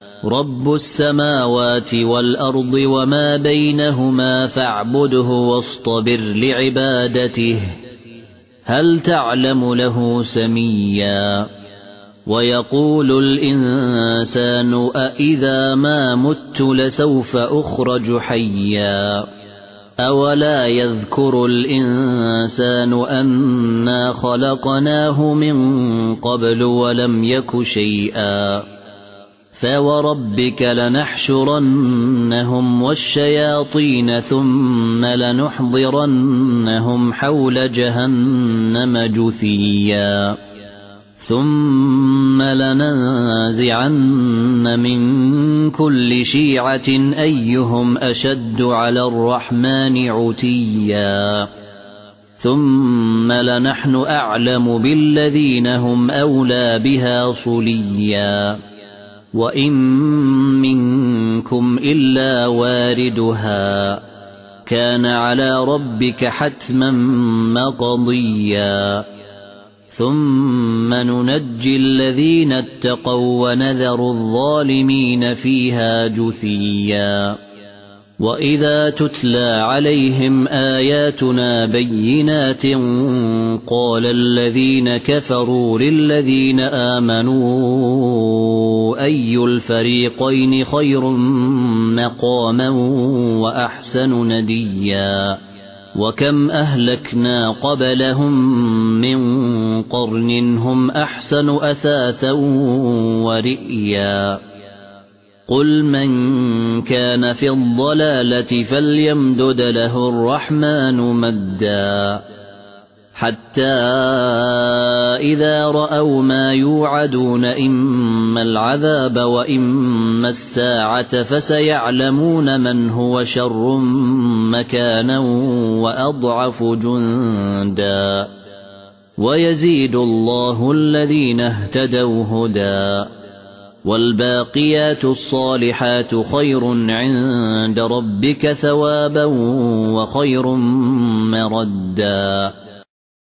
رب السماوات والأرض وما بينهما فاعبده واصطبر لعبادته هل تعلم له سميا ويقول الإنسان أإذا ما مت لسوف أخرج حيا أولا يذكر الإنسان أنا خلقناه من قبل ولم يك شيئا فوربك لنحشرنهم والشياطين ثم لنحضرنهم حول جهنم جثيا ثم لننزعن من كل شيعة أيهم أشد على الرحمن عتيا ثم لنحن أعلم بالذين هم أولى بها صليا وإن منكم إلا واردها كان على ربك حتما مقضيا ثم ننجي الذين اتقوا ونذر الظالمين فيها جثيا وإذا تتلى عليهم آياتنا بينات قال الذين كفروا للذين آمنوا أي الفريقين خير مقاما وأحسن نديا وكم أهلكنا قبلهم من قرن هم أحسن أثاثا ورئيا قل من كان في الضلالة فليمدد له الرحمن مدا حتى إذا رأوا ما يوعدون إما العذاب وإما الساعة فسيعلمون من هو شر مكانا وأضعف جندا ويزيد الله الذين اهتدوا هدى والباقيات الصالحات خير عند ربك ثوابا وخير مردا